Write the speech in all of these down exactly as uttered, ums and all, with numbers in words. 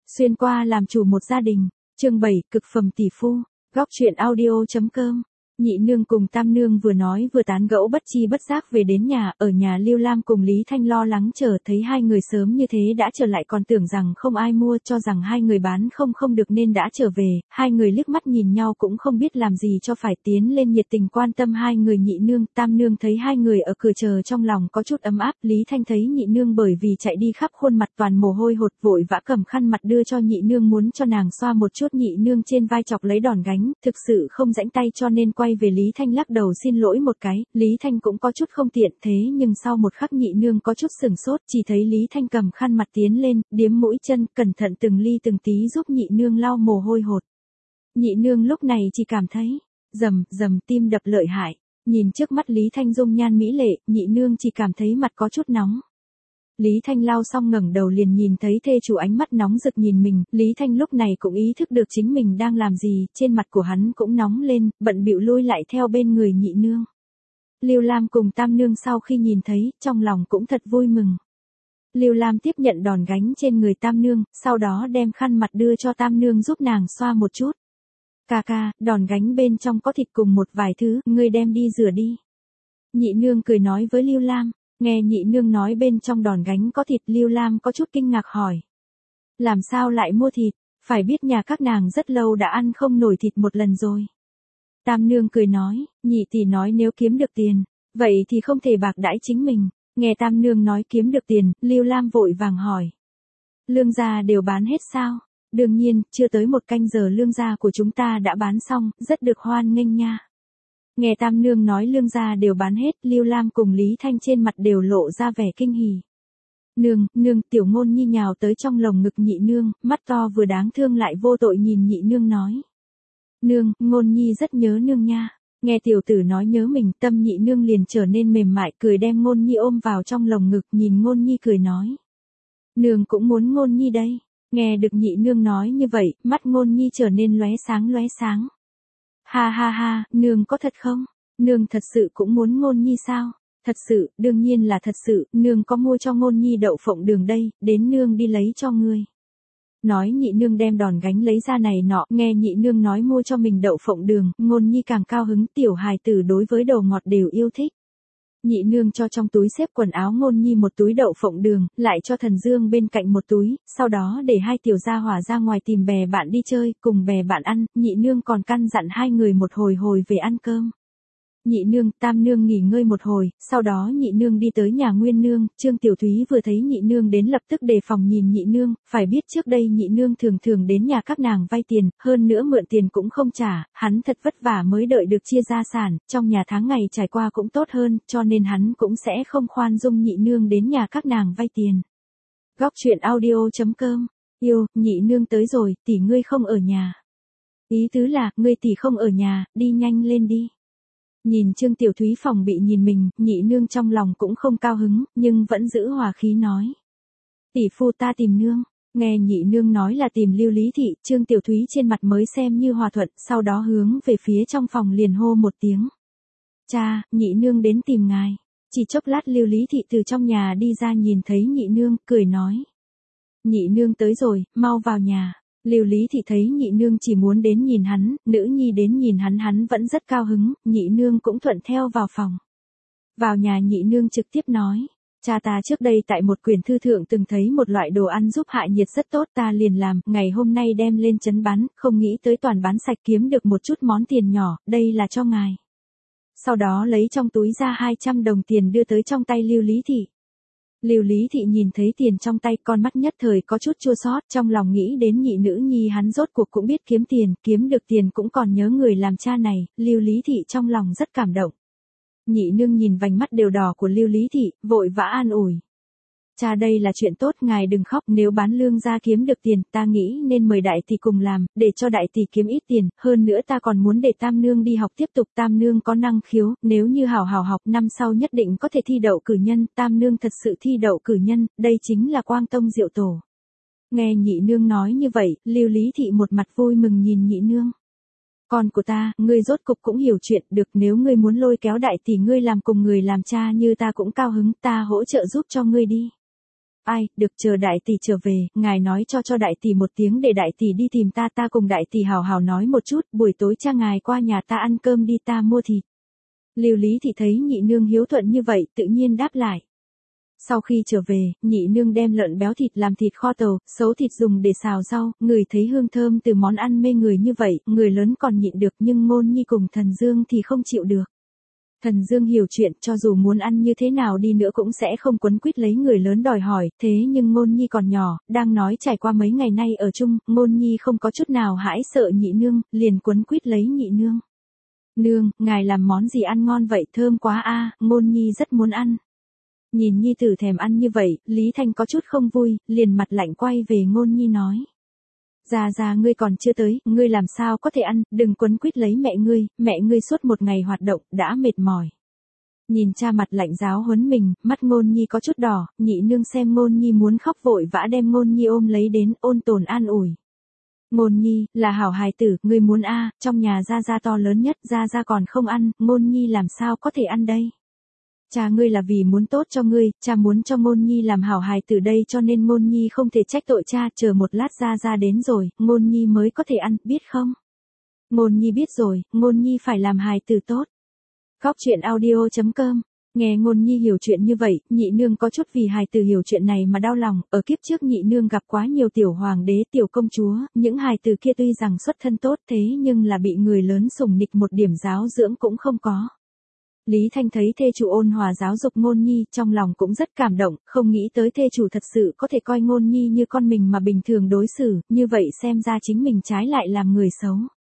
Xuyên qua làm chủ một gia đình, chương bảy, cực phẩm tỷ phu, góc truyện audio.com. Nhị nương cùng tam nương vừa nói vừa tán gẫu bất chi bất giác về đến nhà, ở nhà Lưu Lam cùng Lý Thanh lo lắng chờ thấy hai người sớm như thế đã trở lại còn tưởng rằng không ai mua, cho rằng hai người bán không không được nên đã trở về, hai người liếc mắt nhìn nhau cũng không biết làm gì cho phải, tiến lên nhiệt tình quan tâm hai người. Nhị nương, tam nương thấy hai người ở cửa chờ trong lòng có chút ấm áp. Lý Thanh thấy nhị nương bởi vì chạy đi khắp khuôn mặt toàn mồ hôi hột, vội vã cầm khăn mặt đưa cho nhị nương muốn cho nàng xoa một chút. Nhị nương trên vai chọc lấy đòn gánh, thực sự không rãnh tay cho nên quay về Lý Thanh lắc đầu xin lỗi một cái. Lý Thanh cũng có chút không tiện, thế nhưng sau một khắc nhị nương có chút sửng sốt, chỉ thấy Lý Thanh cầm khăn mặt tiến lên, điếm mũi chân, cẩn thận từng ly từng tí giúp nhị nương lau mồ hôi hột. Nhị nương lúc này chỉ cảm thấy rầm rầm tim đập lợi hại, nhìn trước mắt Lý Thanh dung nhan mỹ lệ, nhị nương chỉ cảm thấy mặt có chút nóng. Lý Thanh lau xong ngẩng đầu liền nhìn thấy thê chủ ánh mắt nóng rực nhìn mình, Lý Thanh lúc này cũng ý thức được chính mình đang làm gì, trên mặt của hắn cũng nóng lên, bận bịu lui lại theo bên người nhị nương. Lưu Lam cùng tam nương sau khi nhìn thấy, trong lòng cũng thật vui mừng. Lưu Lam tiếp nhận đòn gánh trên người tam nương, sau đó đem khăn mặt đưa cho tam nương giúp nàng xoa một chút. Ca ca, đòn gánh bên trong có thịt cùng một vài thứ, ngươi đem đi rửa đi. Nhị nương cười nói với Lưu Lam. Nghe nhị nương nói bên trong đòn gánh có thịt, Lưu Lam có chút kinh ngạc hỏi. Làm sao lại mua thịt, phải biết nhà các nàng rất lâu đã ăn không nổi thịt một lần rồi. Tam nương cười nói, nhị tỷ nói nếu kiếm được tiền, vậy thì không thể bạc đãi chính mình. Nghe tam nương nói kiếm được tiền, Lưu Lam vội vàng hỏi. Lương gia đều bán hết sao? Đương nhiên, chưa tới một canh giờ lương gia của chúng ta đã bán xong, rất được hoan nghênh nha. Nghe tam nương nói lương gia đều bán hết, Lưu Lam cùng Lý Thanh trên mặt đều lộ ra vẻ kinh hỉ. Nương, nương, tiểu ngôn nhi nhào tới trong lồng ngực nhị nương, mắt to vừa đáng thương lại vô tội nhìn nhị nương nói. Nương, ngôn nhi rất nhớ nương nha. Nghe tiểu tử nói nhớ mình, tâm nhị nương liền trở nên mềm mại, cười đem ngôn nhi ôm vào trong lồng ngực, nhìn ngôn nhi cười nói. Nương cũng muốn ngôn nhi đây. Nghe được nhị nương nói như vậy, mắt ngôn nhi trở nên lóe sáng lóe sáng. Ha ha ha, nương có thật không? Nương thật sự cũng muốn ngôn nhi sao? Thật sự, đương nhiên là thật sự, nương có mua cho ngôn nhi đậu phộng đường đây, đến nương đi lấy cho ngươi. Nói nhị nương đem đòn gánh lấy ra này nọ, nghe nhị nương nói mua cho mình đậu phộng đường, ngôn nhi càng cao hứng, tiểu hài tử đối với đồ ngọt đều yêu thích. Nhị nương cho trong túi xếp quần áo ngôn nhi một túi đậu phộng đường, lại cho Thần Dương bên cạnh một túi, sau đó để hai tiểu gia hỏa ra ngoài tìm bè bạn đi chơi, cùng bè bạn ăn, nhị nương còn căn dặn hai người một hồi hồi về ăn cơm. Nhị nương, tam nương nghỉ ngơi một hồi, sau đó nhị nương đi tới nhà Nguyên nương, Trương Tiểu Thúy vừa thấy nhị nương đến lập tức đề phòng nhìn nhị nương, phải biết trước đây nhị nương thường thường đến nhà các nàng vay tiền, hơn nữa mượn tiền cũng không trả, hắn thật vất vả mới đợi được chia gia sản, trong nhà tháng ngày trải qua cũng tốt hơn, cho nên hắn cũng sẽ không khoan dung nhị nương đến nhà các nàng vay tiền. Góc truyện audio.com, yêu, nhị nương tới rồi, tỷ ngươi không ở nhà. Ý tứ là, ngươi tỷ không ở nhà, đi nhanh lên đi. Nhìn Trương Tiểu Thúy phòng bị nhìn mình, nhị nương trong lòng cũng không cao hứng, nhưng vẫn giữ hòa khí nói. Tỷ phu ta tìm nương. Nghe nhị nương nói là tìm Lưu Lý Thị, Trương Tiểu Thúy trên mặt mới xem như hòa thuận, sau đó hướng về phía trong phòng liền hô một tiếng. Cha, nhị nương đến tìm ngài. Chỉ chốc lát Lưu Lý Thị từ trong nhà đi ra nhìn thấy nhị nương, cười nói. Nhị nương tới rồi, mau vào nhà. Lưu Lý Thị thấy nhị nương chỉ muốn đến nhìn hắn, nữ nhi đến nhìn hắn hắn vẫn rất cao hứng, nhị nương cũng thuận theo vào phòng. Vào nhà nhị nương trực tiếp nói, cha ta trước đây tại một quyển thư thượng từng thấy một loại đồ ăn giúp hạ nhiệt rất tốt ta liền làm, ngày hôm nay đem lên chấn bán, không nghĩ tới toàn bán sạch kiếm được một chút món tiền nhỏ, đây là cho ngài. Sau đó lấy trong túi ra hai trăm đồng tiền đưa tới trong tay Lưu Lý Thị. Lưu Lý Thị nhìn thấy tiền trong tay, con mắt nhất thời có chút chua xót, trong lòng nghĩ đến nhị nữ nhi hắn rốt cuộc cũng biết kiếm tiền, kiếm được tiền cũng còn nhớ người làm cha này, Lưu Lý Thị trong lòng rất cảm động. Nhị nương nhìn vành mắt đều đỏ của Lưu Lý Thị, vội vã an ủi. Cha đây là chuyện tốt, ngài đừng khóc, nếu bán lương ra kiếm được tiền, ta nghĩ nên mời đại tỷ cùng làm, để cho đại tỷ kiếm ít tiền, hơn nữa ta còn muốn để tam nương đi học tiếp tục, tam nương có năng khiếu, nếu như hảo hảo học năm sau nhất định có thể thi đậu cử nhân, tam nương thật sự thi đậu cử nhân, đây chính là quang tông diệu tổ. Nghe nhị nương nói như vậy, Lưu Lý Thị một mặt vui mừng nhìn nhị nương. Con của ta, ngươi rốt cục cũng hiểu chuyện, được, nếu ngươi muốn lôi kéo đại tỷ ngươi làm cùng người làm cha như ta cũng cao hứng, ta hỗ trợ giúp cho ngươi đi. ai, được chờ đại tỷ trở về, ngài nói cho cho đại tỷ một tiếng để đại tỷ đi tìm ta, ta cùng đại tỷ hào hào nói một chút, buổi tối cha ngài qua nhà ta ăn cơm đi, ta mua thịt. Lưu Lý Thị thấy nhị nương hiếu thuận như vậy, tự nhiên đáp lại. Sau khi trở về, nhị nương đem lợn béo thịt làm thịt kho tàu, xấu thịt dùng để xào rau, người thấy hương thơm từ món ăn mê người như vậy, người lớn còn nhịn được nhưng Ngôn Nhi cùng Thần Dương thì không chịu được. Thần Dương hiểu chuyện, cho dù muốn ăn như thế nào đi nữa cũng sẽ không quấn quýt lấy người lớn đòi hỏi, thế nhưng Ngôn Nhi còn nhỏ, đang nói trải qua mấy ngày nay ở chung, Ngôn Nhi không có chút nào hãi sợ nhị nương, liền quấn quýt lấy nhị nương. Nương, ngài làm món gì ăn ngon vậy, thơm quá a, Ngôn Nhi rất muốn ăn. Nhìn nhi tử thèm ăn như vậy, Lý Thanh có chút không vui, liền mặt lạnh quay về Ngôn Nhi nói. Già già ngươi còn chưa tới, ngươi làm sao có thể ăn, đừng quấn quýt lấy mẹ ngươi, mẹ ngươi suốt một ngày hoạt động, đã mệt mỏi. Nhìn cha mặt lạnh giáo huấn mình, mắt Ngôn Nhi có chút đỏ, nhị nương xem Ngôn Nhi muốn khóc vội vã đem Ngôn Nhi ôm lấy đến, ôn tồn an ủi. Ngôn Nhi, là hảo hài tử, ngươi muốn a, trong nhà gia gia to lớn nhất, gia gia còn không ăn, Ngôn Nhi làm sao có thể ăn đây. Cha ngươi là vì muốn tốt cho ngươi, cha muốn cho Ngôn Nhi làm hảo hài tử đây cho nên Ngôn Nhi không thể trách tội cha, chờ một lát gia gia đến rồi, Ngôn Nhi mới có thể ăn, biết không? Ngôn Nhi biết rồi, Ngôn Nhi phải làm hài tử tốt. Góc truyện audio chấm com. Nghe Ngôn Nhi hiểu chuyện như vậy, nhị nương có chút vì hài tử hiểu chuyện này mà đau lòng, ở kiếp trước nhị nương gặp quá nhiều tiểu hoàng đế, tiểu công chúa, những hài tử kia tuy rằng xuất thân tốt thế nhưng là bị người lớn sủng nịch một điểm giáo dưỡng cũng không có. Lý Thanh thấy thê chủ ôn hòa giáo dục Ngôn Nhi, trong lòng cũng rất cảm động, không nghĩ tới thê chủ thật sự có thể coi Ngôn Nhi như con mình mà bình thường đối xử, như vậy xem ra chính mình trái lại làm người xấu.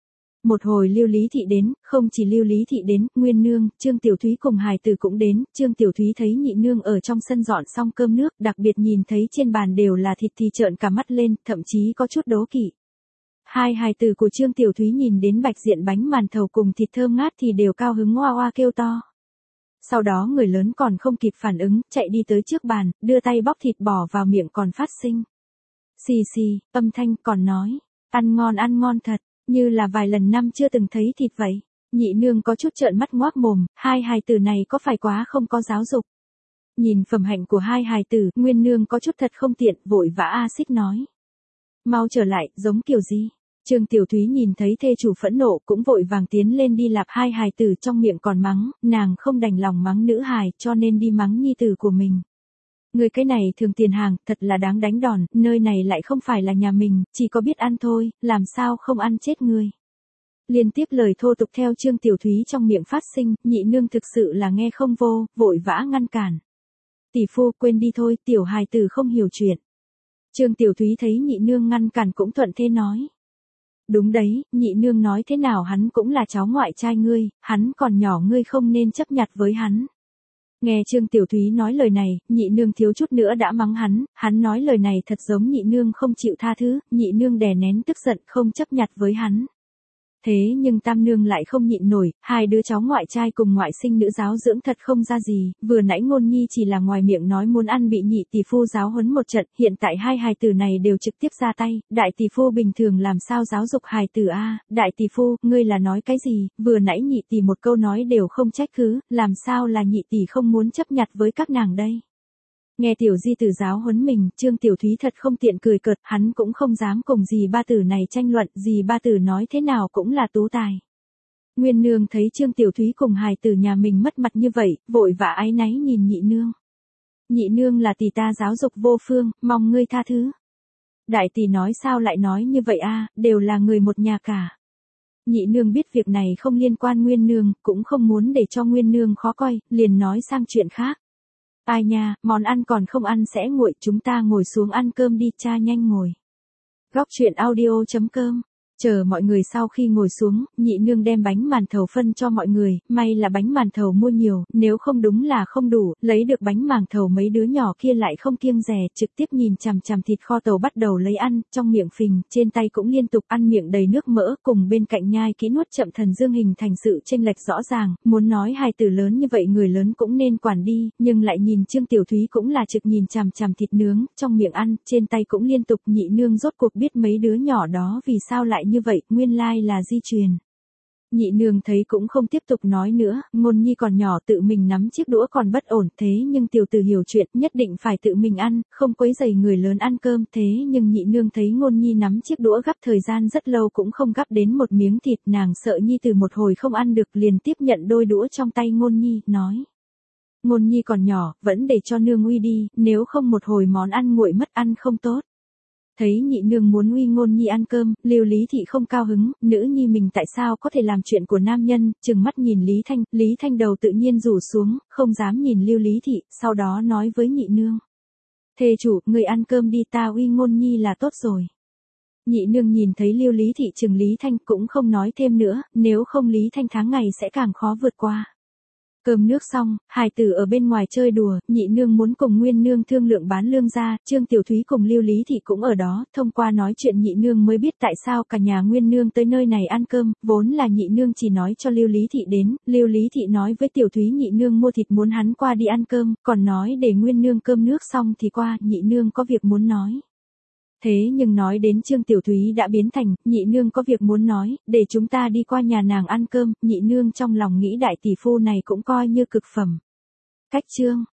Một hồi Lưu Lý Thị đến, không chỉ Lưu Lý Thị đến, Nguyên Nương, Trương Tiểu Thúy cùng hài tử cũng đến, Trương Tiểu Thúy thấy nhị nương ở trong sân dọn xong cơm nước, đặc biệt nhìn thấy trên bàn đều là thịt thì trợn cả mắt lên, thậm chí có chút đố kỵ. Hai hài tử của Trương Tiểu Thúy nhìn đến bạch diện bánh màn thầu cùng thịt thơm ngát thì đều cao hứng oa oa kêu to. Sau đó người lớn còn không kịp phản ứng, chạy đi tới trước bàn, đưa tay bóc thịt bỏ vào miệng còn phát sinh. Xì xì, âm thanh còn nói, ăn ngon ăn ngon thật, như là vài lần năm chưa từng thấy thịt vậy. Nhị nương có chút trợn mắt ngoác mồm, hai hài tử này có phải quá không có giáo dục. Nhìn phẩm hạnh của hai hài tử, Nguyên Nương có chút thật không tiện, vội vã a xích nói. Mau trở lại, giống kiểu gì? Trương Tiểu Thúy nhìn thấy thê chủ phẫn nộ cũng vội vàng tiến lên đi lạp hai hài tử trong miệng còn mắng, nàng không đành lòng mắng nữ hài cho nên đi mắng nhi tử của mình. Người cái này thường tiền hàng, thật là đáng đánh đòn, nơi này lại không phải là nhà mình, chỉ có biết ăn thôi, làm sao không ăn chết người. Liên tiếp lời thô tục theo Trương Tiểu Thúy trong miệng phát sinh, nhị nương thực sự là nghe không vô, vội vã ngăn cản. Tỷ phu quên đi thôi, tiểu hài tử không hiểu chuyện. Trương Tiểu Thúy thấy nhị nương ngăn cản cũng thuận thế nói. Đúng đấy, nhị nương nói thế nào hắn cũng là cháu ngoại trai ngươi, hắn còn nhỏ ngươi không nên chấp nhặt với hắn. Nghe Trương Tiểu Thúy nói lời này, nhị nương thiếu chút nữa đã mắng hắn, hắn nói lời này thật giống nhị nương không chịu tha thứ, nhị nương đè nén tức giận không chấp nhặt với hắn. Thế nhưng tam nương lại không nhịn nổi, hai đứa cháu ngoại trai cùng ngoại sinh nữ giáo dưỡng thật không ra gì, vừa nãy Ngôn Nhi chỉ là ngoài miệng nói muốn ăn bị nhị tỷ phu giáo huấn một trận, hiện tại hai hài tử này đều trực tiếp ra tay, đại tỷ phu bình thường làm sao giáo dục hài tử a, đại tỷ phu, ngươi là nói cái gì, vừa nãy nhị tỷ một câu nói đều không trách cứ, làm sao là nhị tỷ không muốn chấp nhặt với các nàng đây. Nghe tiểu di tử giáo huấn mình, Trương Tiểu Thúy thật không tiện cười cợt, hắn cũng không dám cùng dì ba tử này tranh luận, dì ba tử nói thế nào cũng là tú tài. Nguyên Nương thấy Trương Tiểu Thúy cùng hài tử nhà mình mất mặt như vậy, vội vã áy náy nhìn nhị nương. Nhị nương là tỷ ta giáo dục vô phương, mong ngươi tha thứ. Đại tỷ nói sao lại nói như vậy a, đều là người một nhà cả. Nhị nương biết việc này không liên quan Nguyên Nương, cũng không muốn để cho Nguyên Nương khó coi, liền nói sang chuyện khác. Ai nha, món ăn còn không ăn sẽ nguội, chúng ta ngồi xuống ăn cơm đi, cha nhanh ngồi. Góc truyện audio chấm com. Chờ mọi người sau khi ngồi xuống, nhị nương đem bánh màn thầu phân cho mọi người, may là bánh màn thầu mua nhiều, nếu không đúng là không đủ, lấy được bánh màn thầu mấy đứa nhỏ kia lại không kiêng dè, trực tiếp nhìn chằm chằm thịt kho tàu bắt đầu lấy ăn, trong miệng phình, trên tay cũng liên tục ăn miệng đầy nước mỡ, cùng bên cạnh nhai kỹ nuốt chậm Thần Dương hình thành sự chênh lệch rõ ràng, muốn nói hài tử lớn như vậy người lớn cũng nên quản đi, nhưng lại nhìn Trương Tiểu Thúy cũng là trực nhìn chằm chằm thịt nướng, trong miệng ăn, trên tay cũng liên tục, nhị nương rốt cuộc biết mấy đứa nhỏ đó vì sao lại như vậy, nguyên lai là di truyền. Nhị nương thấy cũng không tiếp tục nói nữa, Ngôn Nhi còn nhỏ tự mình nắm chiếc đũa còn bất ổn, thế nhưng tiểu tử hiểu chuyện, nhất định phải tự mình ăn, không quấy rầy người lớn ăn cơm, thế nhưng nhị nương thấy Ngôn Nhi nắm chiếc đũa gắp thời gian rất lâu cũng không gắp đến một miếng thịt, nàng sợ Nhi từ một hồi không ăn được, liền tiếp nhận đôi đũa trong tay Ngôn Nhi, nói: Ngôn Nhi còn nhỏ, vẫn để cho nương uy đi, nếu không một hồi món ăn nguội mất, ăn không tốt. Thấy nhị nương muốn uy Ngôn Nhi ăn cơm, Lưu Lý Thị không cao hứng, nữ nhi mình tại sao có thể làm chuyện của nam nhân, trừng mắt nhìn Lý Thanh, Lý Thanh đầu tự nhiên rủ xuống, không dám nhìn Lưu Lý Thị, sau đó nói với nhị nương: Thê chủ, người ăn cơm đi, ta uy Ngôn Nhi là tốt rồi. Nhị nương nhìn thấy Lưu Lý Thị trừng Lý Thanh cũng không nói thêm nữa, nếu không Lý Thanh tháng ngày sẽ càng khó vượt qua. Cơm nước xong, hài tử ở bên ngoài chơi đùa, nhị nương muốn cùng Nguyên nương thương lượng bán lương gia, Trương Tiểu Thúy cùng Lưu Lý Thị cũng ở đó, thông qua nói chuyện nhị nương mới biết tại sao cả nhà Nguyên nương tới nơi này ăn cơm, vốn là nhị nương chỉ nói cho Lưu Lý Thị đến, Lưu Lý Thị nói với Tiểu Thúy nhị nương mua thịt muốn hắn qua đi ăn cơm, còn nói để Nguyên nương cơm nước xong thì qua, nhị nương có việc muốn nói. Thế nhưng nói đến Trương Tiểu Thúy đã biến thành, nhị nương có việc muốn nói, để chúng ta đi qua nhà nàng ăn cơm, nhị nương trong lòng nghĩ đại tỷ phu này cũng coi như cực phẩm. Cách chương